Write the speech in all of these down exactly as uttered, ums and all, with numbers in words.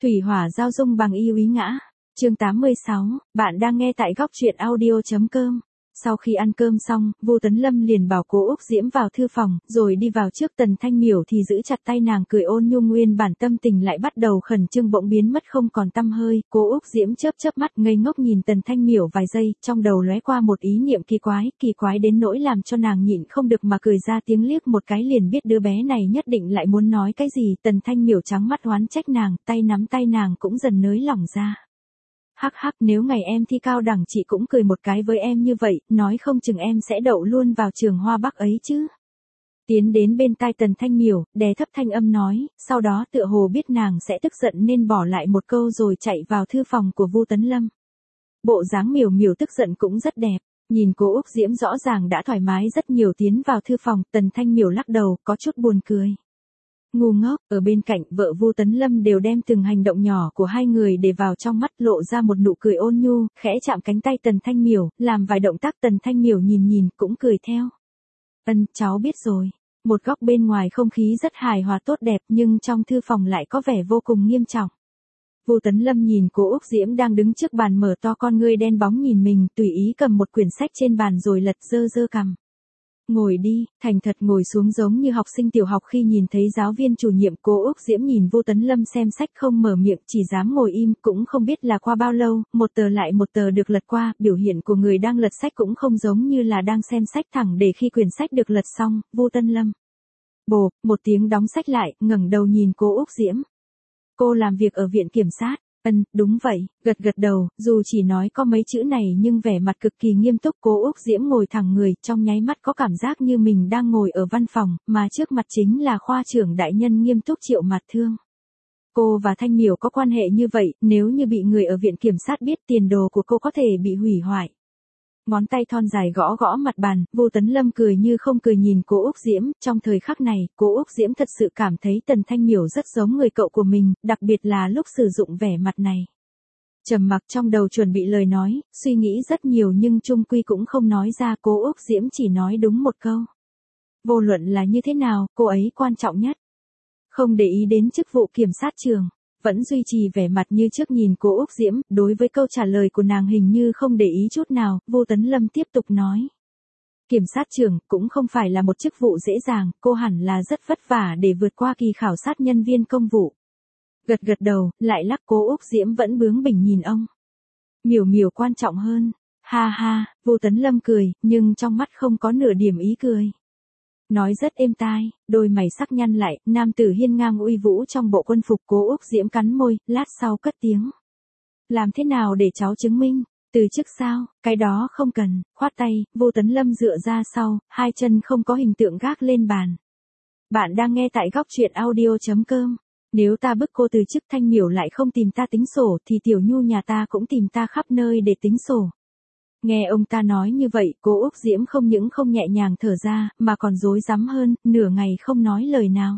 Thủy hỏa giao dung bằng y úy ngã. Chương tám mươi sáu, bạn đang nghe tại góc truyện audio.com. Sau khi ăn cơm xong, Vu Tấn Lâm liền bảo Cố Úc Diễm vào thư phòng, rồi đi vào trước Tần Thanh Miểu thì giữ chặt tay nàng cười ôn nhu, nguyên bản tâm tình lại bắt đầu khẩn trương bỗng biến mất không còn tăm hơi. Cố Úc Diễm chớp chớp mắt ngây ngốc nhìn Tần Thanh Miểu vài giây, trong đầu lóe qua một ý niệm kỳ quái, kỳ quái đến nỗi làm cho nàng nhịn không được mà cười ra tiếng, liếc một cái liền biết đứa bé này nhất định lại muốn nói cái gì. Tần Thanh Miểu trắng mắt oán trách nàng, tay nắm tay nàng cũng dần nới lỏng ra. Hắc hắc, nếu ngày em thi cao đẳng chị cũng cười một cái với em như vậy, nói không chừng em sẽ đậu luôn vào trường Hoa Bắc ấy chứ. Tiến đến bên tai Tần Thanh Miểu, đè thấp thanh âm nói, sau đó tựa hồ biết nàng sẽ tức giận nên bỏ lại một câu rồi chạy vào thư phòng của Vu Tấn Lâm. Bộ dáng Miểu Miểu tức giận cũng rất đẹp, nhìn Cố Úc Diễm rõ ràng đã thoải mái rất nhiều. Tiến vào thư phòng, Tần Thanh Miểu lắc đầu, có chút buồn cười. Ngu ngốc, ở bên cạnh vợ Vu Tấn Lâm đều đem từng hành động nhỏ của hai người để vào trong mắt, lộ ra một nụ cười ôn nhu, khẽ chạm cánh tay Tần Thanh Miểu, làm vài động tác. Tần Thanh Miểu nhìn nhìn cũng cười theo. Ân, cháu biết rồi. Một góc bên ngoài không khí rất hài hòa tốt đẹp, nhưng trong thư phòng lại có vẻ vô cùng nghiêm trọng. Vu Tấn Lâm nhìn Cố Úc Diễm đang đứng trước bàn mở to con ngươi đen bóng nhìn mình, tùy ý cầm một quyển sách trên bàn rồi lật dơ dơ cằm. Ngồi đi, thành thật ngồi xuống giống như học sinh tiểu học khi nhìn thấy giáo viên chủ nhiệm. Cố Úc Diễm nhìn Vu Tấn Lâm xem sách không mở miệng, chỉ dám ngồi im. Cũng không biết là qua bao lâu, một tờ lại một tờ được lật qua, biểu hiện của người đang lật sách cũng không giống như là đang xem sách, thẳng để khi quyển sách được lật xong, Vu Tấn Lâm bộp một tiếng đóng sách lại, ngẩng đầu nhìn Cố Úc Diễm. Cô làm việc ở viện kiểm sát? Ân, đúng vậy, gật gật đầu, dù chỉ nói có mấy chữ này nhưng vẻ mặt cực kỳ nghiêm túc. Cố Úc Diễm ngồi thẳng người, trong nháy mắt có cảm giác như mình đang ngồi ở văn phòng, mà trước mặt chính là khoa trưởng đại nhân nghiêm túc Triệu Mạt Thương. Cô và Thanh Miểu có quan hệ như vậy, nếu như bị người ở viện kiểm sát biết, tiền đồ của cô có thể bị hủy hoại. Ngón tay thon dài gõ gõ mặt bàn, Vu Tấn Lâm cười như không cười nhìn Cố Úc Diễm. Trong thời khắc này, Cố Úc Diễm thật sự cảm thấy Tần Thanh Miểu rất giống người cậu của mình, đặc biệt là lúc sử dụng vẻ mặt này. Trầm mặc trong đầu chuẩn bị lời nói, suy nghĩ rất nhiều nhưng chung quy cũng không nói ra. Cố Úc Diễm chỉ nói đúng một câu. Vô luận là như thế nào, cô ấy quan trọng nhất. Không để ý đến chức vụ kiểm sát trường, vẫn duy trì vẻ mặt như trước nhìn Cố Úc Diễm. Đối với câu trả lời của nàng hình như không để ý chút nào, Vu Tấn Lâm tiếp tục nói. Kiểm sát trưởng cũng không phải là một chức vụ dễ dàng, cô hẳn là rất vất vả để vượt qua kỳ khảo sát nhân viên công vụ. Gật gật đầu, lại lắc. Cố Úc Diễm vẫn bướng bỉnh nhìn ông. Miểu Miểu quan trọng hơn. Ha ha, Vu Tấn Lâm cười, nhưng trong mắt không có nửa điểm ý cười. Nói rất êm tai, đôi mày sắc nhăn lại, nam tử hiên ngang uy vũ trong bộ quân phục. Cố Úc Diễm cắn môi, lát sau cất tiếng. Làm thế nào để cháu chứng minh? Từ chức sao? Cái đó không cần. Khoát tay, Vu Tấn Lâm dựa ra sau, hai chân không có hình tượng gác lên bàn. Bạn đang nghe tại góc truyện audio.com. Nếu ta bức cô từ chức, Thanh Miểu lại không tìm ta tính sổ, thì Tiểu Nhu nhà ta cũng tìm ta khắp nơi để tính sổ. Nghe ông ta nói như vậy, Cố Úc Diễm không những không nhẹ nhàng thở ra, mà còn rối rắm hơn, nửa ngày không nói lời nào.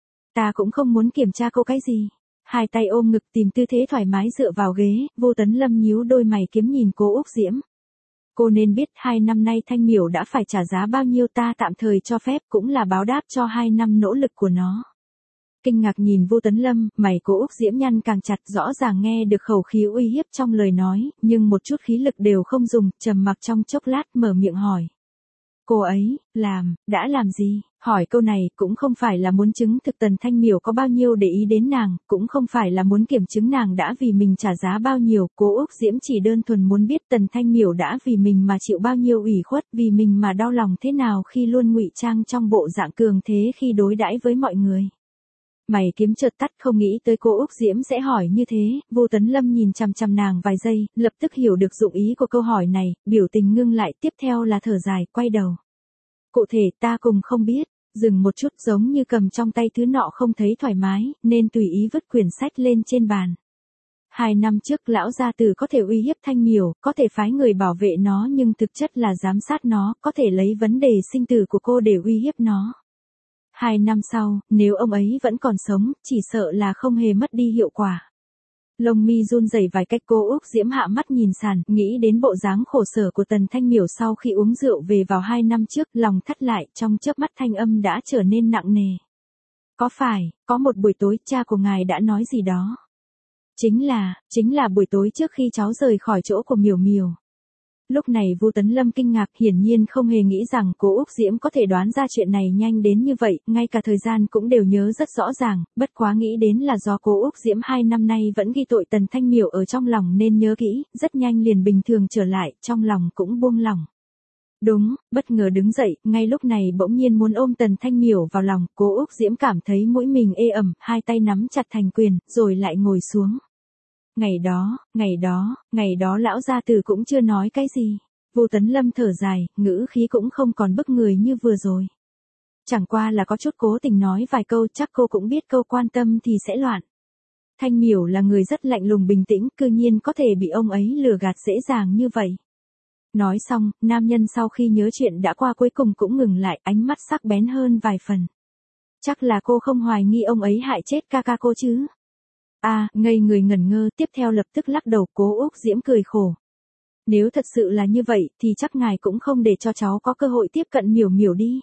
Ta cũng không muốn kiểm tra cô cái gì. Hai tay ôm ngực tìm tư thế thoải mái dựa vào ghế, Vu Tấn Lâm nhíu đôi mày kiếm nhìn Cố Úc Diễm. Cô nên biết hai năm nay Thanh Miểu đã phải trả giá bao nhiêu, ta tạm thời cho phép cũng là báo đáp cho hai năm nỗ lực của nó. Kinh ngạc nhìn Vu Tấn Lâm, mày Cố Úc Diễm nhăn càng chặt, rõ ràng nghe được khẩu khí uy hiếp trong lời nói, nhưng một chút khí lực đều không dùng, trầm mặc trong chốc lát mở miệng hỏi. Cô ấy, làm, đã làm gì? Hỏi câu này cũng không phải là muốn chứng thực Tần Thanh Miểu có bao nhiêu để ý đến nàng, cũng không phải là muốn kiểm chứng nàng đã vì mình trả giá bao nhiêu. Cố Úc Diễm chỉ đơn thuần muốn biết Tần Thanh Miểu đã vì mình mà chịu bao nhiêu ủy khuất, vì mình mà đau lòng thế nào khi luôn ngụy trang trong bộ dạng cường thế khi đối đãi với mọi người. Mày kiếm chợt tắt, không nghĩ tới Cố Úc Diễm sẽ hỏi như thế. Vu Tấn Lâm nhìn chằm chằm nàng vài giây, lập tức hiểu được dụng ý của câu hỏi này, biểu tình ngưng lại, tiếp theo là thở dài, quay đầu. Cụ thể ta cùng không biết. Dừng một chút, giống như cầm trong tay thứ nọ không thấy thoải mái, nên tùy ý vứt quyển sách lên trên bàn. Hai năm trước lão gia tử có thể uy hiếp Thanh Miểu, có thể phái người bảo vệ nó, nhưng thực chất là giám sát nó, có thể lấy vấn đề sinh tử của cô để uy hiếp nó. Hai năm sau, nếu ông ấy vẫn còn sống, chỉ sợ là không hề mất đi hiệu quả. Lông mi run rẩy vài cách. Cố Úc Diễm hạ mắt nhìn sàn, nghĩ đến bộ dáng khổ sở của Tần Thanh Miểu sau khi uống rượu về vào hai năm trước, lòng thắt lại, trong chớp mắt thanh âm đã trở nên nặng nề. Có phải, có một buổi tối cha của ngài đã nói gì đó? Chính là, chính là buổi tối trước khi cháu rời khỏi chỗ của Miểu Miểu. Lúc này Vu Tấn Lâm kinh ngạc, hiển nhiên không hề nghĩ rằng cố Úc Diễm có thể đoán ra chuyện này nhanh đến như vậy, ngay cả thời gian cũng đều nhớ rất rõ ràng, bất quá nghĩ đến là do cố Úc Diễm hai năm nay vẫn ghi tội Tần Thanh Miểu ở trong lòng nên nhớ kỹ, rất nhanh liền bình thường trở lại, trong lòng cũng buông lỏng. Đúng, bất ngờ đứng dậy, ngay lúc này bỗng nhiên muốn ôm Tần Thanh Miểu vào lòng, cố Úc Diễm cảm thấy mũi mình ê ẩm, hai tay nắm chặt thành quyền, rồi lại ngồi xuống. Ngày đó, ngày đó, ngày đó lão gia tử cũng chưa nói cái gì. Vu Tấn Lâm thở dài, ngữ khí cũng không còn bức người như vừa rồi. Chẳng qua là có chút cố tình nói vài câu, chắc cô cũng biết câu quan tâm thì sẽ loạn. Thanh Miểu là người rất lạnh lùng bình tĩnh, cư nhiên có thể bị ông ấy lừa gạt dễ dàng như vậy. Nói xong, nam nhân sau khi nhớ chuyện đã qua cuối cùng cũng ngừng lại, ánh mắt sắc bén hơn vài phần. Chắc là cô không hoài nghi ông ấy hại chết ca ca cô chứ? À, ngây người ngẩn ngơ, tiếp theo lập tức lắc đầu, cố Úc Diễm cười khổ. Nếu thật sự là như vậy, thì chắc ngài cũng không để cho cháu có cơ hội tiếp cận Miểu Miểu đi.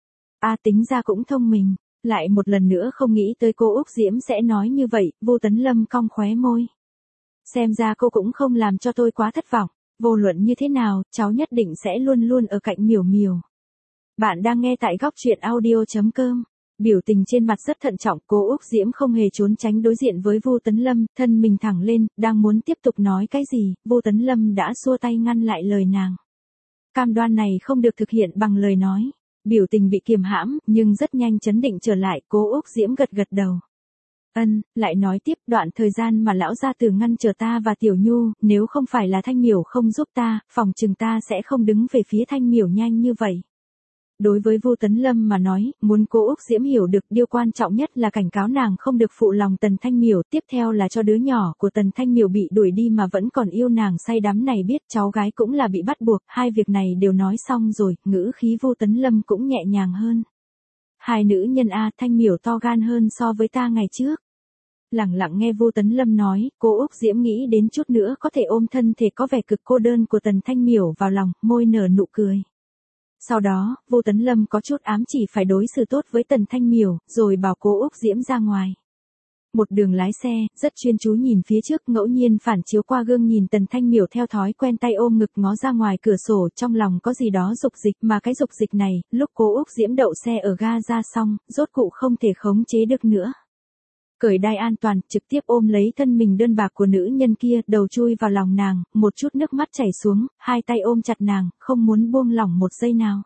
À, tính ra cũng thông minh, lại một lần nữa không nghĩ tới cô Úc Diễm sẽ nói như vậy, Vu Tấn Lâm cong khóe môi. Xem ra cô cũng không làm cho tôi quá thất vọng, vô luận như thế nào, cháu nhất định sẽ luôn luôn ở cạnh Miểu Miểu. Bạn đang nghe tại góc truyện audio chấm com. Biểu tình trên mặt rất thận trọng, cô Úc Diễm không hề trốn tránh đối diện với Vu Tấn Lâm, thân mình thẳng lên, đang muốn tiếp tục nói cái gì, Vu Tấn Lâm đã xua tay ngăn lại lời nàng. Cam đoan này không được thực hiện bằng lời nói. Biểu tình bị kiềm hãm, nhưng rất nhanh chấn định trở lại, cô Úc Diễm gật gật đầu. Ân, lại nói tiếp, đoạn thời gian mà lão gia tử ngăn chờ ta và Tiểu Nhu, nếu không phải là Thanh Miểu không giúp ta, phòng chừng ta sẽ không đứng về phía Thanh Miểu nhanh như vậy. Đối với Vu Tấn Lâm mà nói, muốn cô Úc Diễm hiểu được điều quan trọng nhất là cảnh cáo nàng không được phụ lòng Tần Thanh Miểu, tiếp theo là cho đứa nhỏ của Tần Thanh Miểu bị đuổi đi mà vẫn còn yêu nàng say đắm này biết cháu gái cũng là bị bắt buộc, hai việc này đều nói xong rồi, ngữ khí Vu Tấn Lâm cũng nhẹ nhàng hơn. Hai nữ nhân a, Thanh Miểu to gan hơn so với ta ngày trước. Lặng lặng nghe Vu Tấn Lâm nói, cô Úc Diễm nghĩ đến chút nữa có thể ôm thân thể có vẻ cực cô đơn của Tần Thanh Miểu vào lòng, môi nở nụ cười. Sau đó, Vu Tấn Lâm có chút ám chỉ phải đối xử tốt với Tần Thanh Miểu, rồi bảo cô Úc Diễm ra ngoài. Một đường lái xe, rất chuyên chú nhìn phía trước, ngẫu nhiên phản chiếu qua gương nhìn Tần Thanh Miểu theo thói quen tay ôm ngực ngó ra ngoài cửa sổ, trong lòng có gì đó dục dịch, mà cái dục dịch này, lúc cô Úc Diễm đậu xe ở ga ra xong, rốt cụ không thể khống chế được nữa. Cởi đai an toàn, trực tiếp ôm lấy thân mình đơn bạc của nữ nhân kia, đầu chui vào lòng nàng, một chút nước mắt chảy xuống, hai tay ôm chặt nàng, không muốn buông lỏng một giây nào.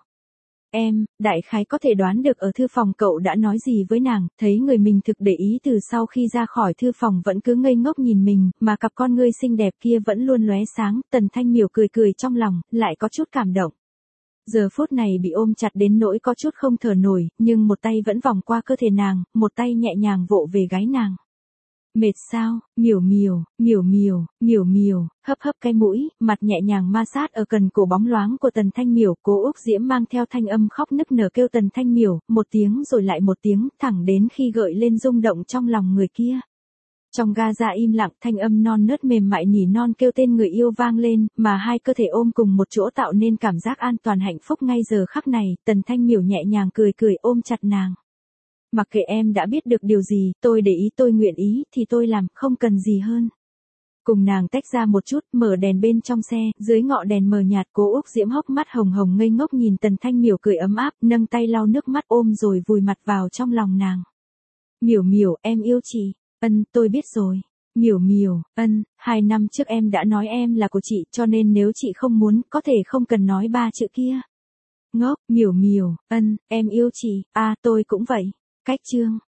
Em, đại khái có thể đoán được ở thư phòng cậu đã nói gì với nàng, thấy người mình thực để ý từ sau khi ra khỏi thư phòng vẫn cứ ngây ngốc nhìn mình, mà cặp con ngươi xinh đẹp kia vẫn luôn lóe sáng, Tần Thanh Miểu cười cười trong lòng, lại có chút cảm động. Giờ phút này bị ôm chặt đến nỗi có chút không thở nổi, nhưng một tay vẫn vòng qua cơ thể nàng, một tay nhẹ nhàng vỗ về gáy nàng. Mệt sao, Miểu Miểu, Miểu Miểu, Miểu Miểu, hấp hấp cái mũi, mặt nhẹ nhàng ma sát ở cần cổ bóng loáng của Tần Thanh Miểu, cố Úc Diễm mang theo thanh âm khóc nức nở kêu Tần Thanh Miểu, một tiếng rồi lại một tiếng, thẳng đến khi gợi lên rung động trong lòng người kia. Trong ga ra im lặng, thanh âm non nớt mềm mại nỉ non kêu tên người yêu vang lên, mà hai cơ thể ôm cùng một chỗ tạo nên cảm giác an toàn hạnh phúc ngay giờ khắc này, Tần Thanh Miểu nhẹ nhàng cười cười ôm chặt nàng. Mặc kệ em đã biết được điều gì, tôi để ý tôi nguyện ý, thì tôi làm, không cần gì hơn. Cùng nàng tách ra một chút, mở đèn bên trong xe, dưới ngọn đèn mờ nhạt, cố Úc Diễm hốc mắt hồng hồng ngây ngốc nhìn Tần Thanh Miểu cười ấm áp, nâng tay lau nước mắt ôm rồi vùi mặt vào trong lòng nàng. Miểu Miểu, em yêu chị. Ân, tôi biết rồi. Miểu Miểu, ân, hai năm trước em đã nói em là của chị, cho nên nếu chị không muốn, có thể không cần nói ba chữ kia. Ngốc, Miểu Miểu, ân, em yêu chị, à tôi cũng vậy. Cách chương.